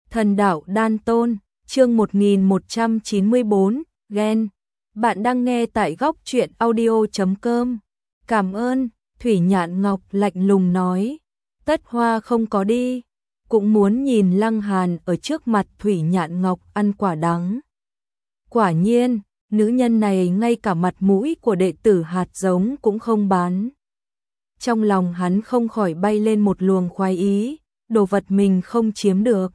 Thần đạo đan tôn, chương 1194, ghen. Bạn đang nghe tại góc truyện audio.com. Cảm ơn, Thủy Nhạn Ngọc lạnh lùng nói. Tất Hoa không có đi, cũng muốn nhìn Lăng Hàn ở trước mặt Thủy Nhạn Ngọc ăn quả đắng. Quả nhiên, nữ nhân này ngay cả mặt mũi của đệ tử hạt giống cũng không bán. Trong lòng hắn không khỏi bay lên một luồng khoái ý, đồ vật mình không chiếm được.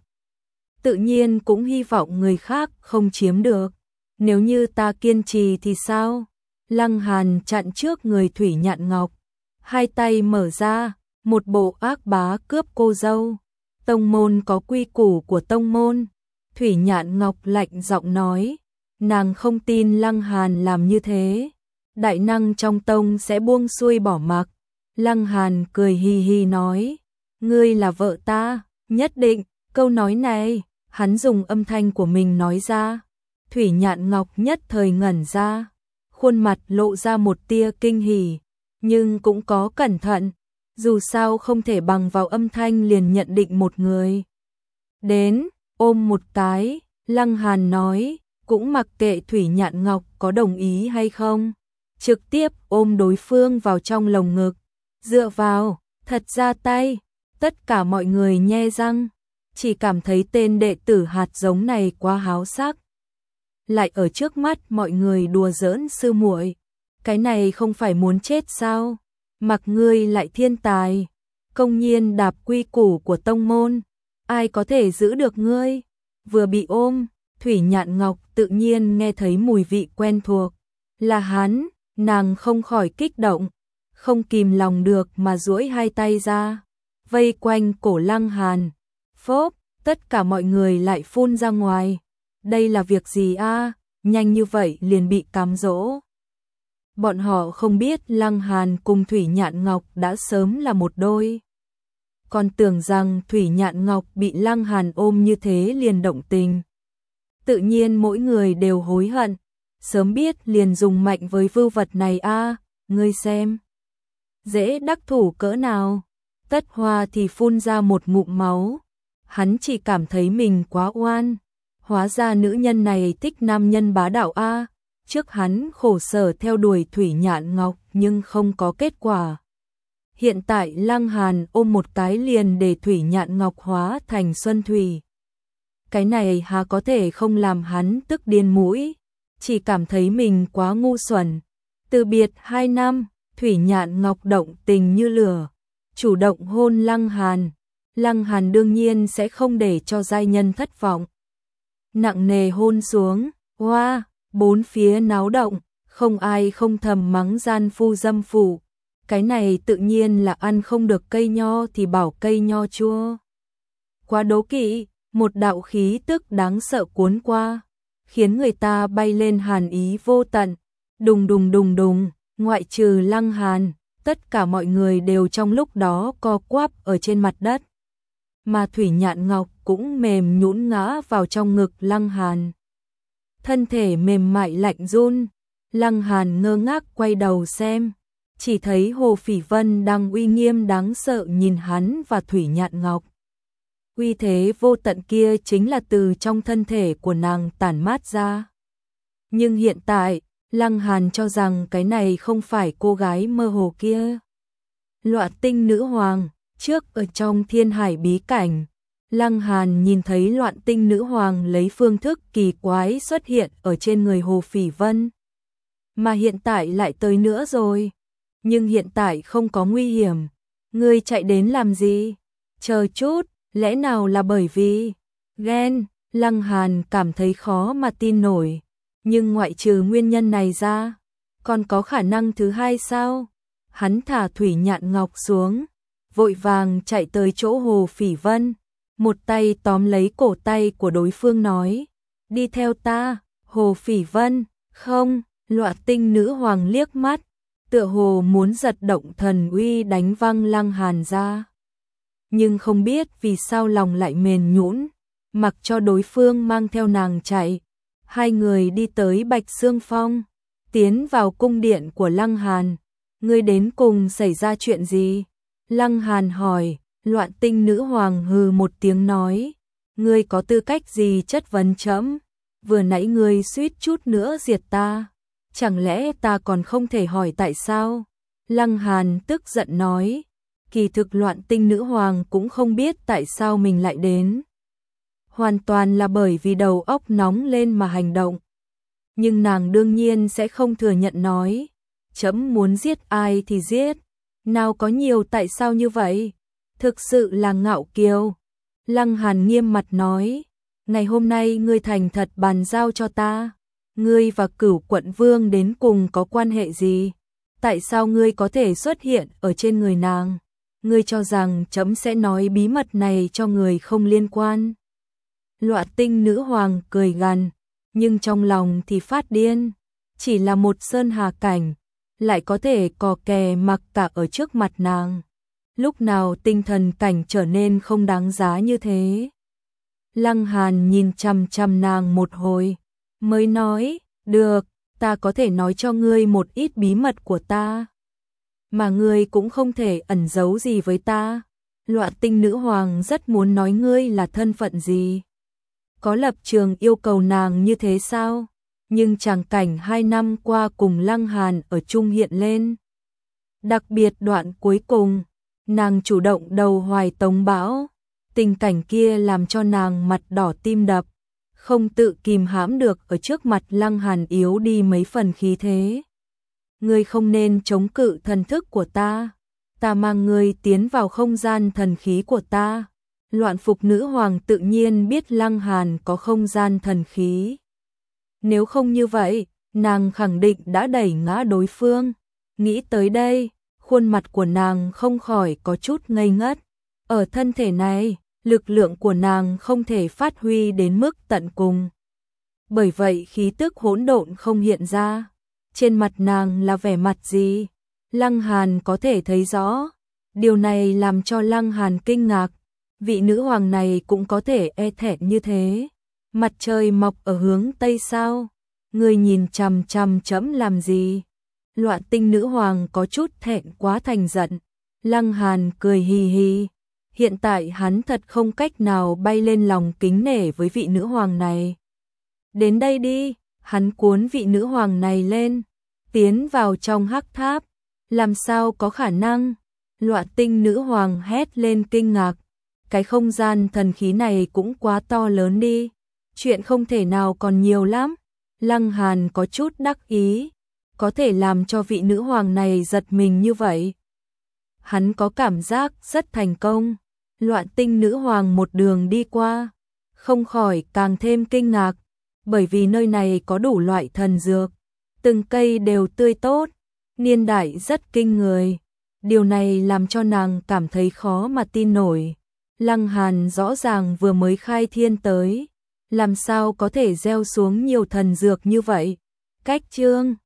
Tự nhiên cũng hy vọng người khác không chiếm được. Nếu như ta kiên trì thì sao? Lăng Hàn chặn trước người Thủy Nhạn Ngọc, hai tay mở ra, một bộ ác bá cướp cô dâu. Tông môn có quy củ của tông môn. Thủy Nhạn Ngọc lạnh giọng nói, nàng không tin Lăng Hàn làm như thế. Đại năng trong tông sẽ buông xuôi bỏ mặc. Lăng Hàn cười hì hì nói, ngươi là vợ ta, nhất định. Câu nói này, hắn dùng âm thanh của mình nói ra. Thủy Nhạn Ngọc nhất thời ngẩn ra, khuôn mặt lộ ra một tia kinh hỉ, nhưng cũng có cẩn thận, dù sao không thể bằng vào âm thanh liền nhận định một người. Đến, ôm một cái, Lăng Hàn nói, cũng mặc kệ Thủy Nhạn Ngọc có đồng ý hay không, trực tiếp ôm đối phương vào trong lồng ngực, dựa vào, thật ra tay. Tất cả mọi người nhe răng, chỉ cảm thấy tên đệ tử hạt giống này quá háo sắc. Lại ở trước mắt mọi người đùa giỡn sư muội, cái này không phải muốn chết sao? Mặc ngươi lại thiên tài, công nhiên đạp quy củ của tông môn, ai có thể giữ được ngươi? Vừa bị ôm, Thủy Nhạn Ngọc tự nhiên nghe thấy mùi vị quen thuộc, là hắn, nàng không khỏi kích động, không kìm lòng được mà duỗi hai tay ra, vây quanh cổ Lăng Hàn. Phốp, tất cả mọi người lại phun ra ngoài. Đây là việc gì a? Nhanh như vậy liền bị cám dỗ. Bọn họ không biết Lăng Hàn cùng Thủy Nhạn Ngọc đã sớm là một đôi. Còn tưởng rằng Thủy Nhạn Ngọc bị Lăng Hàn ôm như thế liền động tình. Tự nhiên mỗi người đều hối hận, sớm biết liền dùng mạnh với vưu vật này a, ngươi xem. Dễ đắc thủ cỡ nào? Tất Hoa thì phun ra một ngụm máu. Hắn chỉ cảm thấy mình quá oan. Hóa ra nữ nhân này thích nam nhân bá đạo a. Trước hắn khổ sở theo đuổi Thủy Nhạn Ngọc nhưng không có kết quả. Hiện tại Lăng Hàn ôm một cái liền để Thủy Nhạn Ngọc hóa thành xuân thủy. Cái này há có thể không làm hắn tức điên mũi. Chỉ cảm thấy mình quá ngu xuẩn. Từ biệt 2 năm, Thủy Nhạn Ngọc động tình như lửa, chủ động hôn Lăng Hàn. Lăng Hàn đương nhiên sẽ không để cho giai nhân thất vọng. Nặng nề hôn xuống, hoa, bốn phía náo động, không ai không thầm mắng gian phu dâm phụ. Cái này tự nhiên là ăn không được cây nho thì bảo cây nho chua. Quá đố kỵ, một đạo khí tức đáng sợ cuốn qua, khiến người ta bay lên hàn ý vô tận. Đùng đùng đùng đùng, ngoại trừ Lăng Hàn, tất cả mọi người đều trong lúc đó co quắp ở trên mặt đất. Mà Thủy Nhạn Ngọc cũng mềm nhũn ngã vào trong ngực Lăng Hàn. Thân thể mềm mại lạnh run, Lăng Hàn ngơ ngác quay đầu xem, chỉ thấy Hồ Phỉ Vân đang uy nghiêm đáng sợ nhìn hắn và Thủy Nhạn Ngọc. Uy thế vô tận kia chính là từ trong thân thể của nàng tản mát ra. Nhưng hiện tại, Lăng Hàn cho rằng cái này không phải cô gái mơ hồ kia. Loạn Tinh Nữ Hoàng. Trước ở trong Thiên Hải bí cảnh, Lăng Hàn nhìn thấy Loạn Tinh Nữ Hoàng lấy phương thức kỳ quái xuất hiện ở trên người Hồ Phỉ Vân. Mà hiện tại lại tới nữa rồi. Nhưng hiện tại không có nguy hiểm. Ngươi chạy đến làm gì? Chờ chút, lẽ nào là bởi vì ghen? Lăng Hàn cảm thấy khó mà tin nổi. Nhưng ngoại trừ nguyên nhân này ra, còn có khả năng thứ hai sao? Hắn thả Thủy Nhạn Ngọc xuống, vội vàng chạy tới chỗ Hồ Phỉ Vân, một tay tóm lấy cổ tay của đối phương nói, đi theo ta. Hồ Phỉ Vân, không. Loạn Tinh Nữ Hoàng liếc mắt, tựa hồ muốn giật động thần uy đánh văng Lăng Hàn ra. Nhưng không biết vì sao lòng lại mềm nhũn, mặc cho đối phương mang theo nàng chạy. Hai người đi tới Bạch Xương Phong, tiến vào cung điện của Lăng Hàn. Ngươi đến cùng xảy ra chuyện gì? Lăng Hàn hỏi. Loạn Tinh Nữ Hoàng hừ một tiếng nói, ngươi có tư cách gì chất vấn trẫm? Vừa nãy ngươi suýt chút nữa diệt ta, chẳng lẽ ta còn không thể hỏi tại sao? Lăng Hàn tức giận nói, kỳ thực Loạn Tinh nữ hoàng cũng không biết tại sao mình lại đến. Hoàn toàn là bởi vì đầu óc nóng lên mà hành động. Nhưng nàng đương nhiên sẽ không thừa nhận nói, trẫm muốn giết ai thì giết, nào có nhiều tại sao như vậy, thực sự là ngạo kiều. Lăng Hàn nghiêm mặt nói, ngày hôm nay ngươi thành thật bàn giao cho ta, ngươi và Cửu Quận Vương đến cùng có quan hệ gì? Tại sao ngươi có thể xuất hiện ở trên người nàng? Ngươi cho rằng trẫm sẽ nói bí mật này cho người không liên quan? Loạn Tinh nữ hoàng cười gằn, nhưng trong lòng thì phát điên, chỉ là một sơn hà cảnh, lại có thể cò kè mặc cả ở trước mặt nàng. Lúc nào tinh thần cảnh trở nên không đáng giá như thế? Lăng Hàn nhìn chằm chằm nàng một hồi, mới nói, được, ta có thể nói cho ngươi một ít bí mật của ta, mà ngươi cũng không thể ẩn giấu gì với ta. Loạn Tinh nữ hoàng rất muốn nói ngươi là thân phận gì, có lập trường yêu cầu nàng như thế sao? Nhưng tràng cảnh 2 năm qua cùng Lăng Hàn ở chung hiện lên. Đặc biệt đoạn cuối cùng, nàng chủ động đầu hoài tống bão, tình cảnh kia làm cho nàng mặt đỏ tim đập, không tự kìm hãm được ở trước mặt Lăng Hàn yếu đi mấy phần khí thế. Ngươi không nên chống cự thần thức của ta, ta mang ngươi tiến vào không gian thần khí của ta. Loạn Phục nữ hoàng tự nhiên biết Lăng Hàn có không gian thần khí. Nếu không như vậy, nàng khẳng định đã đẩy ngã đối phương. Nghĩ tới đây, khuôn mặt của nàng không khỏi có chút ngây ngất. Ở thân thể này, lực lượng của nàng không thể phát huy đến mức tận cùng. Bởi vậy khí tức hỗn độn không hiện ra. Trên mặt nàng là vẻ mặt gì? Lăng Hàn có thể thấy rõ. Điều này làm cho Lăng Hàn kinh ngạc. Vị nữ hoàng này cũng có thể e thẹn như thế. Mặt trời mọc ở hướng Tây sao? Người nhìn chằm chằm trẫm làm gì? Loạn Tinh nữ hoàng có chút thẹn quá thành giận. Lăng Hàn cười hì hì. Hiện tại hắn thật không cách nào bay lên lòng kính nể với vị nữ hoàng này. Đến đây đi, hắn cuốn vị nữ hoàng này lên, tiến vào trong hắc tháp. Làm sao có khả năng? Loạn Tinh nữ hoàng hét lên kinh ngạc. Cái không gian thần khí này cũng quá to lớn đi. Chuyện không thể nào còn nhiều lắm. Lăng Hàn có chút đắc ý. Có thể làm cho vị nữ hoàng này giật mình như vậy. Hắn có cảm giác rất thành công. Loạn Tinh nữ hoàng một đường đi qua, không khỏi càng thêm kinh ngạc. Bởi vì nơi này có đủ loại thần dược. Từng cây đều tươi tốt. Niên đại rất kinh người. Điều này làm cho nàng cảm thấy khó mà tin nổi. Lăng Hàn rõ ràng vừa mới khai thiên tới, làm sao có thể gieo xuống nhiều thần dược như vậy? Cách chương